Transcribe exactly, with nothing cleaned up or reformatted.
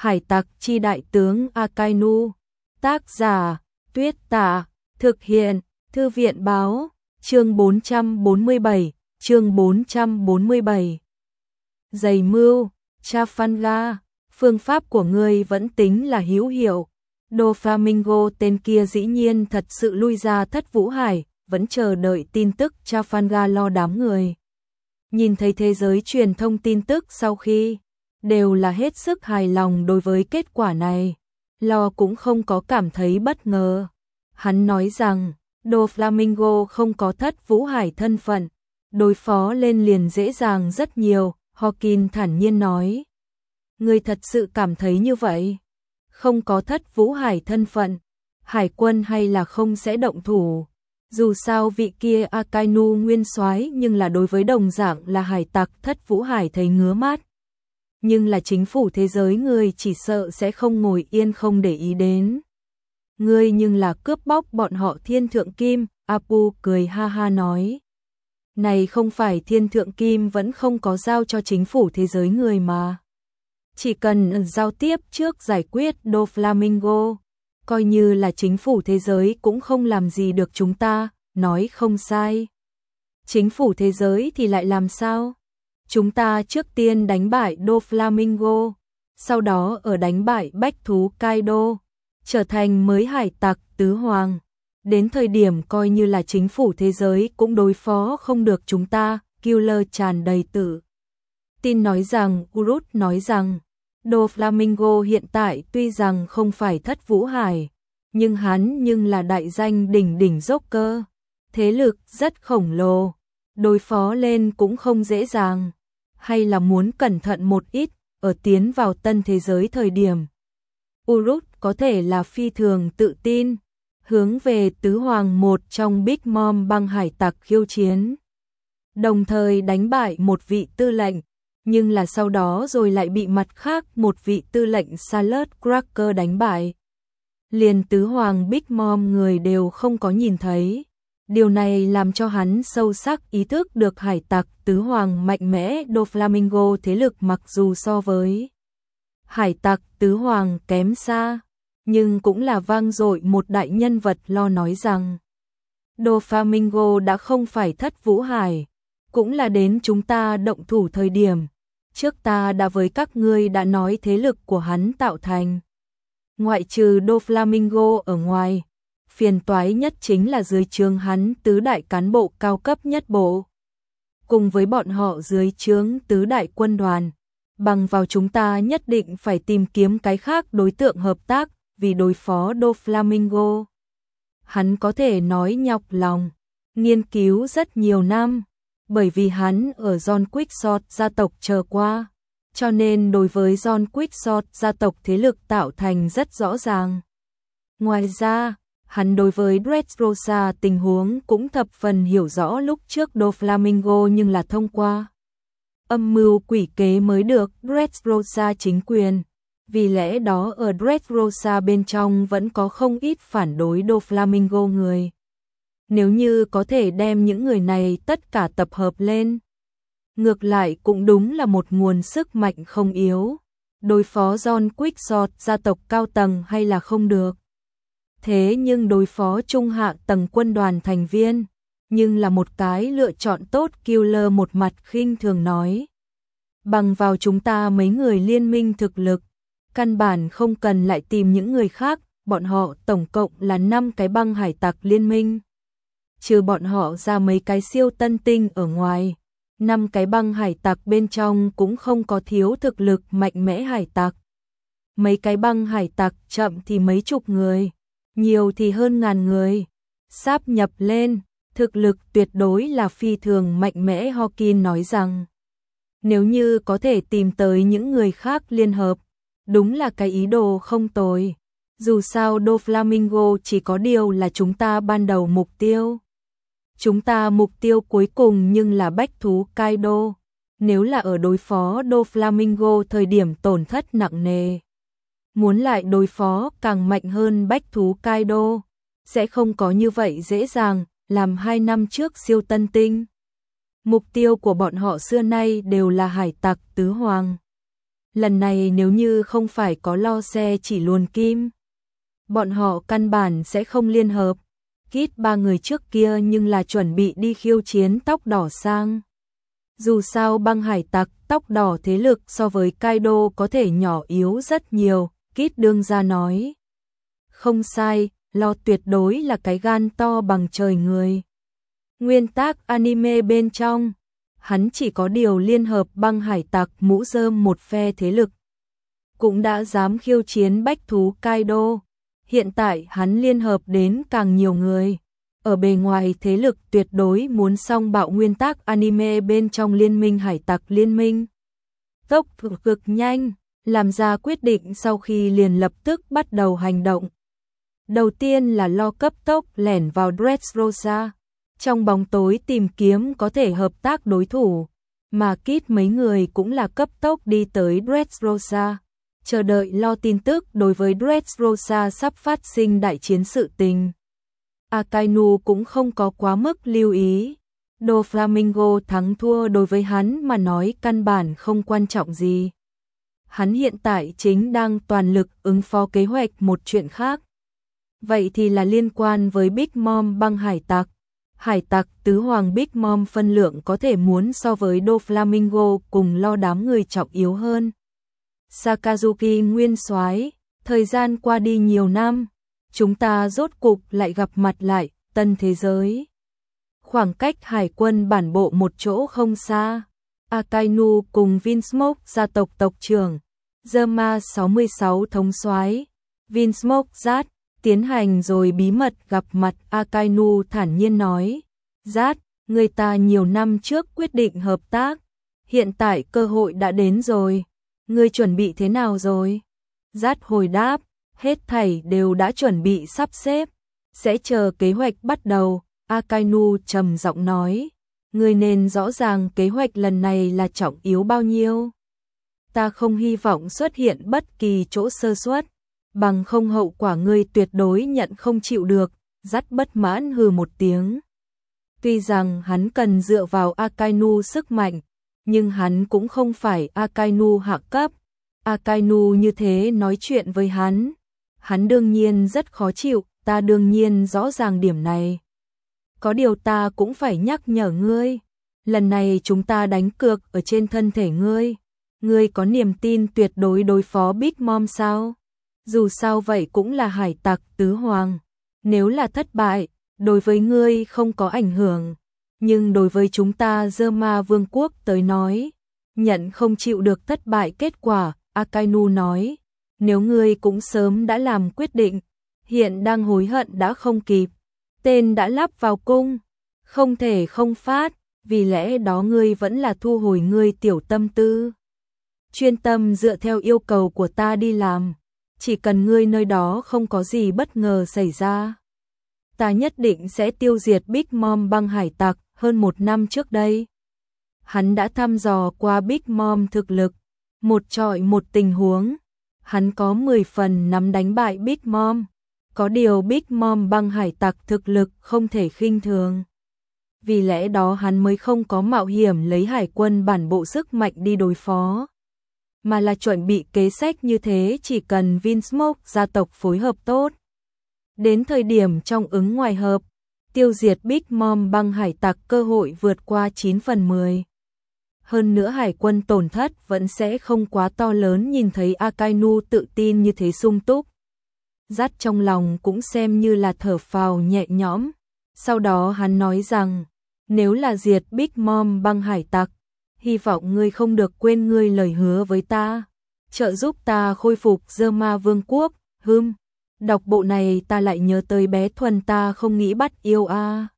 Hải tặc chi đại tướng Akainu. Tác giả Tuyết Tà. Thực hiện Thư viện báo. Chương bốn trăm bốn mươi bảy. Chương bốn trăm bốn mươi bảy. Giày mưu, Trafalgar, phương pháp của ngươi vẫn tính là hữu hiệu. Doflamingo tên kia dĩ nhiên thật sự lui ra Thất Vũ Hải, vẫn chờ đợi tin tức Trafalgar lo đám người. Nhìn thấy thế giới truyền thông tin tức sau khi, đều là hết sức hài lòng đối với kết quả này. Lo cũng không có cảm thấy bất ngờ. Hắn nói rằng, Doflamingo không có Thất Vũ Hải thân phận, đối phó lên liền dễ dàng rất nhiều. Hawkins thản nhiên nói. Ngươi thật sự cảm thấy như vậy? Không có Thất Vũ Hải thân phận, hải quân hay là không sẽ động thủ. Dù sao vị kia Akainu nguyên soái nhưng là đối với đồng dạng là hải tặc Thất Vũ Hải thấy ngứa mắt. Nhưng là chính phủ thế giới ngươi chỉ sợ sẽ không ngồi yên không để ý đến. Ngươi nhưng là cướp bóc bọn họ Thiên Thượng Kim, Apu cười ha ha nói. Này không phải Thiên Thượng Kim vẫn không có giao cho chính phủ thế giới người mà. Chỉ cần giao tiếp trước giải quyết Doflamingo, coi như là chính phủ thế giới cũng không làm gì được chúng ta, nói không sai. Chính phủ thế giới thì lại làm sao? Chúng ta trước tiên đánh bại Doflamingo, sau đó ở đánh bại bách thú Kaido, trở thành mới hải tặc tứ hoàng. Đến thời điểm coi như là chính phủ thế giới cũng đối phó không được chúng ta, Killer tràn đầy tự tin nói rằng, Urut nói rằng, Doflamingo hiện tại tuy rằng không phải Thất Vũ Hải, nhưng hắn nhưng là đại danh đỉnh đỉnh Joker, thế lực rất khổng lồ, đối phó lên cũng không dễ dàng, hay là muốn cẩn thận một ít, ở tiến vào tân thế giới thời điểm. Urut có thể là phi thường tự tin, hướng về tứ hoàng một trong Big Mom băng hải tặc khiêu chiến. Đồng thời đánh bại một vị tư lệnh, nhưng là sau đó rồi lại bị mặt khác một vị tư lệnh Salad Cracker đánh bại. Liền tứ hoàng Big Mom người đều không có nhìn thấy. Điều này làm cho hắn sâu sắc ý thức được hải tặc tứ hoàng mạnh mẽ Doflamingo thế lực mặc dù so với hải tặc tứ hoàng kém xa, nhưng cũng là vang dội một đại nhân vật lo nói rằng Doflamingo đã không phải Thất Vũ Hải, cũng là đến chúng ta động thủ thời điểm. Trước ta đã với các ngươi đã nói thế lực của hắn tạo thành. Ngoại trừ Doflamingo ở ngoài, phiền toái nhất chính là dưới trướng hắn tứ đại cán bộ cao cấp nhất bộ. Cùng với bọn họ dưới trướng tứ đại quân đoàn, bằng vào chúng ta nhất định phải tìm kiếm cái khác đối tượng hợp tác vì đối phó Doflamingo. Hắn có thể nói nhọc lòng, nghiên cứu rất nhiều năm, bởi vì hắn ở John Quickshot gia tộc chờ qua, cho nên đối với John Quickshot gia tộc thế lực tạo thành rất rõ ràng. Ngoài ra, hắn đối với Dressrosa tình huống cũng thập phần hiểu rõ lúc trước Doflamingo nhưng là thông qua âm mưu quỷ kế mới được Dressrosa chính quyền. Vì lẽ đó ở Dressrosa bên trong vẫn có không ít phản đối Doflamingo người. Nếu như có thể đem những người này tất cả tập hợp lên, ngược lại cũng đúng là một nguồn sức mạnh không yếu. Đối phó John Quickshot gia tộc cao tầng hay là không được. Thế nhưng đối phó trung hạ tầng quân đoàn thành viên, nhưng là một cái lựa chọn tốt. Killer một mặt khinh thường nói. Bằng vào chúng ta mấy người liên minh thực lực, căn bản không cần lại tìm những người khác, bọn họ tổng cộng là năm cái băng hải tặc liên minh. Trừ bọn họ ra mấy cái siêu tân tinh ở ngoài, năm cái băng hải tặc bên trong cũng không có thiếu thực lực mạnh mẽ hải tặc. Mấy cái băng hải tặc chậm thì mấy chục người, nhiều thì hơn ngàn người. Sáp nhập lên, thực lực tuyệt đối là phi thường mạnh mẽ. Hawkins nói rằng, nếu như có thể tìm tới những người khác liên hợp, đúng là cái ý đồ không tồi. Dù sao Doflamingo chỉ có điều là chúng ta ban đầu mục tiêu. Chúng ta mục tiêu cuối cùng nhưng là bách thú Kaido. Nếu là ở đối phó Doflamingo thời điểm tổn thất nặng nề, muốn lại đối phó càng mạnh hơn bách thú Kaido, sẽ không có như vậy dễ dàng. Làm hai năm trước siêu tân tinh, mục tiêu của bọn họ xưa nay đều là hải tặc tứ hoàng. Lần này nếu như không phải có lo xe chỉ luồn kim, bọn họ căn bản sẽ không liên hợp. Kit ba người trước kia nhưng là chuẩn bị đi khiêu chiến tóc đỏ sang. Dù sao băng hải tặc tóc đỏ thế lực so với Kaido có thể nhỏ yếu rất nhiều, Kit đương ra nói. Không sai, lo tuyệt đối là cái gan to bằng trời người. Nguyên tác anime bên trong, hắn chỉ có điều liên hợp băng hải tặc mũ rơm một phe thế lực. Cũng đã dám khiêu chiến bách thú Kaido. Hiện tại hắn liên hợp đến càng nhiều người. Ở bề ngoài thế lực tuyệt đối muốn song bạo nguyên tác anime bên trong liên minh hải tặc liên minh. Tốc độ cực nhanh, làm ra quyết định sau khi liền lập tức bắt đầu hành động. Đầu tiên là lo cấp tốc lẻn vào Dressrosa, trong bóng tối tìm kiếm có thể hợp tác đối thủ, mà Kit mấy người cũng là cấp tốc đi tới Dressrosa, chờ đợi lo tin tức đối với Dressrosa sắp phát sinh đại chiến sự tình. Akainu cũng không có quá mức lưu ý. Doflamingo thắng thua đối với hắn mà nói căn bản không quan trọng gì. Hắn hiện tại chính đang toàn lực ứng phó kế hoạch một chuyện khác. Vậy thì là liên quan với Big Mom băng hải tặc. Hải tặc tứ hoàng Big Mom phân lượng có thể muốn so với Doflamingo cùng lo đám người trọng yếu hơn. Sakazuki nguyên soái, thời gian qua đi nhiều năm, chúng ta rốt cục lại gặp mặt lại, tân thế giới. Khoảng cách hải quân bản bộ một chỗ không xa, Akainu cùng Vinsmoke gia tộc tộc trưởng, Zerma sáu mươi sáu thống soái, Vinsmoke Zat, tiến hành rồi bí mật gặp mặt. Akainu thản nhiên nói, Zat, người ta nhiều năm trước quyết định hợp tác, hiện tại cơ hội đã đến rồi, ngươi chuẩn bị thế nào rồi? Zat hồi đáp, hết thảy đều đã chuẩn bị sắp xếp, sẽ chờ kế hoạch bắt đầu. Akainu trầm giọng nói, ngươi nên rõ ràng kế hoạch lần này là trọng yếu bao nhiêu. Ta không hy vọng xuất hiện bất kỳ chỗ sơ suất, bằng không hậu quả ngươi tuyệt đối nhận không chịu được. Dắt bất mãn hừ một tiếng. Tuy rằng hắn cần dựa vào Akainu sức mạnh, nhưng hắn cũng không phải Akainu hạ cấp. Akainu như thế nói chuyện với hắn, hắn đương nhiên rất khó chịu, ta đương nhiên rõ ràng điểm này. Có điều ta cũng phải nhắc nhở ngươi, lần này chúng ta đánh cược ở trên thân thể ngươi. Ngươi có niềm tin tuyệt đối đối phó Big Mom sao? Dù sao vậy cũng là hải tặc tứ hoàng. Nếu là thất bại, đối với ngươi không có ảnh hưởng. Nhưng đối với chúng ta Zerma Vương quốc tới nói, nhận không chịu được thất bại kết quả. Akainu nói, nếu ngươi cũng sớm đã làm quyết định, hiện đang hối hận đã không kịp. Tên đã lắp vào cung, không thể không phát, vì lẽ đó ngươi vẫn là thu hồi ngươi tiểu tâm tư. Chuyên tâm dựa theo yêu cầu của ta đi làm, chỉ cần ngươi nơi đó không có gì bất ngờ xảy ra. Ta nhất định sẽ tiêu diệt Big Mom băng hải tặc. Hơn một năm trước đây, hắn đã thăm dò qua Big Mom thực lực, một trọi một tình huống, hắn có mười phần nắm đánh bại Big Mom. Có điều Big Mom băng hải tặc thực lực không thể khinh thường. Vì lẽ đó hắn mới không có mạo hiểm lấy hải quân bản bộ sức mạnh đi đối phó, mà là chuẩn bị kế sách như thế chỉ cần Vinsmoke gia tộc phối hợp tốt. Đến thời điểm trong ứng ngoài hợp, tiêu diệt Big Mom băng hải tặc cơ hội vượt qua chín phần mười. Hơn nữa hải quân tổn thất vẫn sẽ không quá to lớn. Nhìn thấy Akainu tự tin như thế sung túc, Dắt trong lòng cũng xem như là thở phào nhẹ nhõm. Sau đó hắn nói rằng, nếu là diệt Big Mom băng hải tặc, hy vọng ngươi không được quên ngươi lời hứa với ta, trợ giúp ta khôi phục Zerma Vương quốc. Hừm, đọc bộ này ta lại nhớ tới bé Thuần, ta không nghĩ bắt yêu a. À.